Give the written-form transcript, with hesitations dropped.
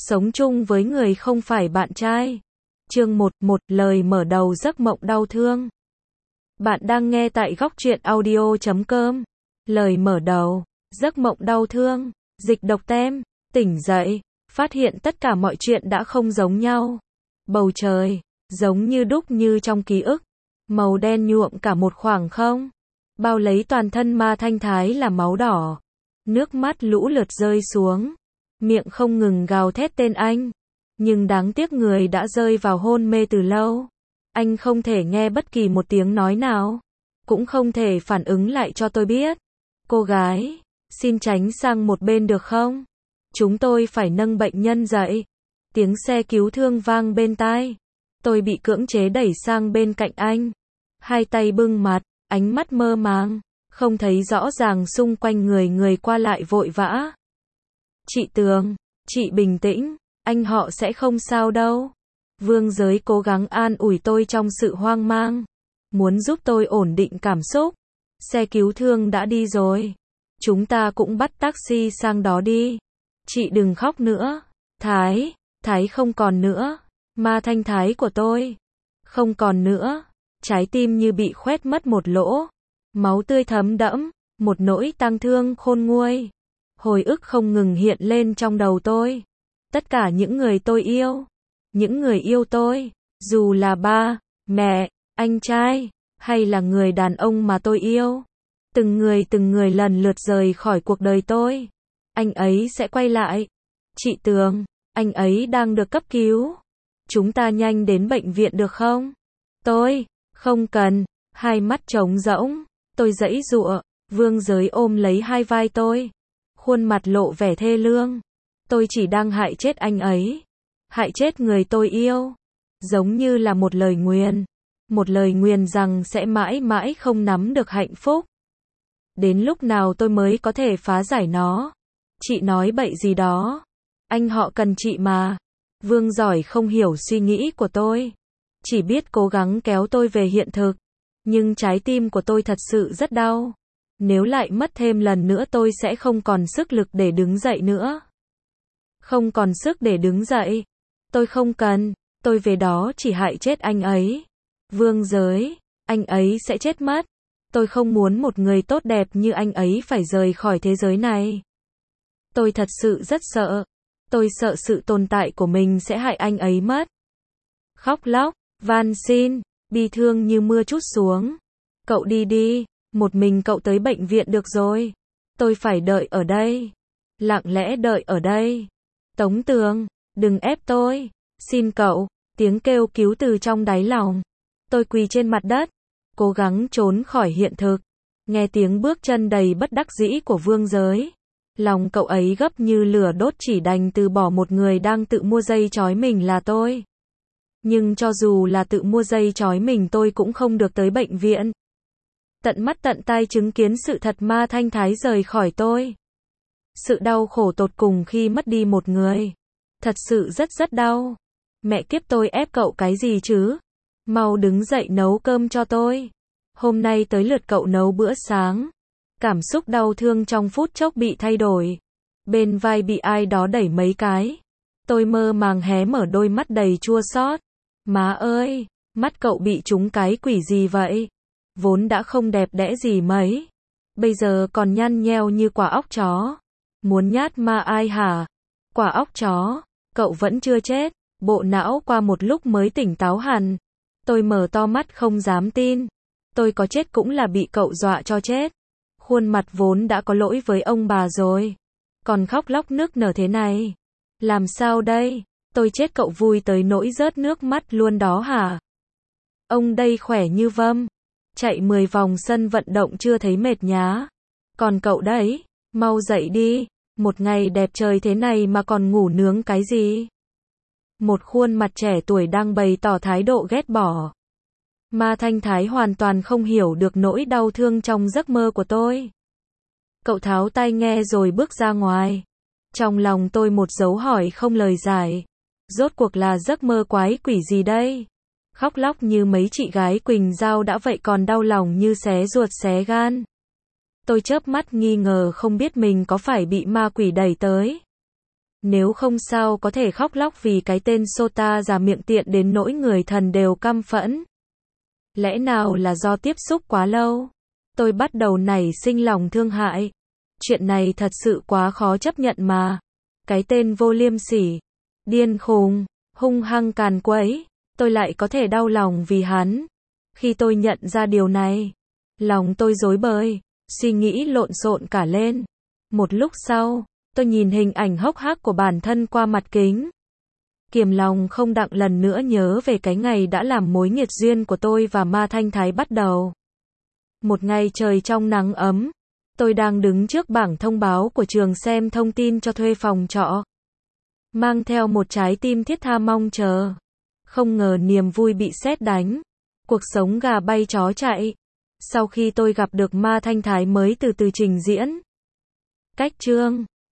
Sống chung với người không phải bạn trai. Chương 11, lời mở đầu giấc mộng đau thương. Bạn đang nghe tại góc truyện audio.com. Lời mở đầu, giấc mộng đau thương, dịch độc tem, tỉnh dậy, phát hiện tất cả mọi chuyện đã không giống nhau. Bầu trời, giống như đúc như trong ký ức, màu đen nhuộm cả một khoảng không. Bao lấy toàn thân Ma Thanh Thái là máu đỏ. Nước mắt lũ lượt rơi xuống. Miệng không ngừng gào thét tên anh. Nhưng đáng tiếc người đã rơi vào hôn mê từ lâu. Anh không thể nghe bất kỳ một tiếng nói nào. Cũng không thể phản ứng lại cho tôi biết. Cô gái, xin tránh sang một bên được không? Chúng tôi phải nâng bệnh nhân dậy. Tiếng xe cứu thương vang bên tai. Tôi bị cưỡng chế đẩy sang bên cạnh anh. Hai tay bưng mặt, ánh mắt mơ màng. Không thấy rõ ràng xung quanh người qua lại vội vã. Chị Tường, chị bình tĩnh, anh họ sẽ không sao đâu. Vương Giới cố gắng an ủi tôi trong sự hoang mang. Muốn giúp tôi ổn định cảm xúc. Xe cứu thương đã đi rồi. Chúng ta cũng bắt taxi sang đó đi. Chị đừng khóc nữa. Thái không còn nữa. Ma Thanh Thái của tôi. Không còn nữa. Trái tim như bị khoét mất một lỗ. Máu tươi thấm đẫm. Một nỗi tang thương khôn nguôi. Hồi ức không ngừng hiện lên trong đầu tôi. Tất cả những người tôi yêu. Những người yêu tôi. Dù là ba, mẹ, anh trai, hay là người đàn ông mà tôi yêu. Từng người lần lượt rời khỏi cuộc đời tôi. Anh ấy sẽ quay lại. Chị Tường, anh ấy đang được cấp cứu. Chúng ta nhanh đến bệnh viện được không? Tôi, không cần. Hai mắt trống rỗng. Tôi giãy giụa. Vương Giới ôm lấy hai vai tôi. Khuôn mặt lộ vẻ thê lương. Tôi chỉ đang hại chết anh ấy. Hại chết người tôi yêu. Giống như là một lời nguyền. Một lời nguyền rằng sẽ mãi mãi không nắm được hạnh phúc. Đến lúc nào tôi mới có thể phá giải nó? Chị nói bậy gì đó. Anh họ cần chị mà. Vương Giỏi không hiểu suy nghĩ của tôi. Chỉ biết cố gắng kéo tôi về hiện thực. Nhưng trái tim của tôi thật sự rất đau. Nếu lại mất thêm lần nữa tôi sẽ không còn sức lực để đứng dậy nữa. Không còn sức để đứng dậy. Tôi không cần. Tôi về đó chỉ hại chết anh ấy. Vương Giới, anh ấy sẽ chết mất. Tôi không muốn một người tốt đẹp như anh ấy phải rời khỏi thế giới này. Tôi thật sự rất sợ. Tôi sợ sự tồn tại của mình sẽ hại anh ấy mất. Khóc lóc, van xin, bi thương như mưa trút xuống. Cậu đi đi, một mình cậu tới bệnh viện được rồi. Tôi phải đợi ở đây. Lặng lẽ đợi ở đây. Tống Tường, đừng ép tôi. Xin cậu, tiếng kêu cứu từ trong đáy lòng. Tôi quỳ trên mặt đất, cố gắng trốn khỏi hiện thực. Nghe tiếng bước chân đầy bất đắc dĩ của Vương Giới. Lòng cậu ấy gấp như lửa đốt chỉ đành từ bỏ một người đang tự mua dây trói mình là tôi. Nhưng cho dù là tự mua dây trói mình tôi cũng không được tới bệnh viện. Tận mắt tận tai chứng kiến sự thật Ma Thanh Thái rời khỏi tôi. Sự đau khổ tột cùng khi mất đi một người. Thật sự rất đau. Mẹ kiếp tôi ép cậu cái gì chứ? Mau đứng dậy nấu cơm cho tôi. Hôm nay tới lượt cậu nấu bữa sáng. Cảm xúc đau thương trong phút chốc bị thay đổi. Bên vai bị ai đó đẩy mấy cái. Tôi mơ màng hé mở đôi mắt đầy chua xót. Má ơi, mắt cậu bị trúng cái quỷ gì vậy? Vốn đã không đẹp đẽ gì mấy. Bây giờ còn nhăn nheo như quả óc chó. Muốn nhát ma ai hả? Quả óc chó, cậu vẫn chưa chết. Bộ não qua một lúc mới tỉnh táo hẳn. Tôi mở to mắt không dám tin. Tôi có chết cũng là bị cậu dọa cho chết. Khuôn mặt vốn đã có lỗi với ông bà rồi. Còn khóc lóc nức nở thế này. Làm sao đây? Tôi chết cậu vui tới nỗi rớt nước mắt luôn đó hả? Ông đây khỏe như vâm. Chạy 10 vòng sân vận động chưa thấy mệt nhá. Còn cậu đấy, mau dậy đi. Một ngày đẹp trời thế này mà còn ngủ nướng cái gì? Một khuôn mặt trẻ tuổi đang bày tỏ thái độ ghét bỏ. Ma Thanh Thái hoàn toàn không hiểu được nỗi đau thương trong giấc mơ của tôi. Cậu tháo tai nghe rồi bước ra ngoài. Trong lòng tôi một dấu hỏi không lời giải. Rốt cuộc là giấc mơ quái quỷ gì đây? Khóc lóc như mấy chị gái Quỳnh Giao đã vậy còn đau lòng như xé ruột xé gan. Tôi chớp mắt nghi ngờ không biết mình có phải bị ma quỷ đẩy tới. Nếu không sao có thể khóc lóc vì cái tên Sota già miệng tiện đến nỗi người thần đều căm phẫn. Lẽ nào là do tiếp xúc quá lâu? Tôi bắt đầu nảy sinh lòng thương hại. Chuyện này thật sự quá khó chấp nhận mà. Cái tên vô liêm sỉ, điên khùng, hung hăng càn quấy, tôi lại có thể đau lòng vì hắn. Khi tôi nhận ra điều này, lòng tôi rối bời, suy nghĩ lộn xộn cả lên. Một lúc sau, tôi nhìn hình ảnh hốc hác của bản thân qua mặt kính. Kiềm lòng không đặng lần nữa nhớ về cái ngày đã làm mối nghiệt duyên của tôi và Ma Thanh Thái bắt đầu. Một ngày trời trong nắng ấm, tôi đang đứng trước bảng thông báo của trường xem thông tin cho thuê phòng trọ. Mang theo một trái tim thiết tha mong chờ. Không ngờ niềm vui bị sét đánh. Cuộc sống gà bay chó chạy. Sau khi tôi gặp được Ma Thanh Thái mới từ từ trình diễn. Cách chương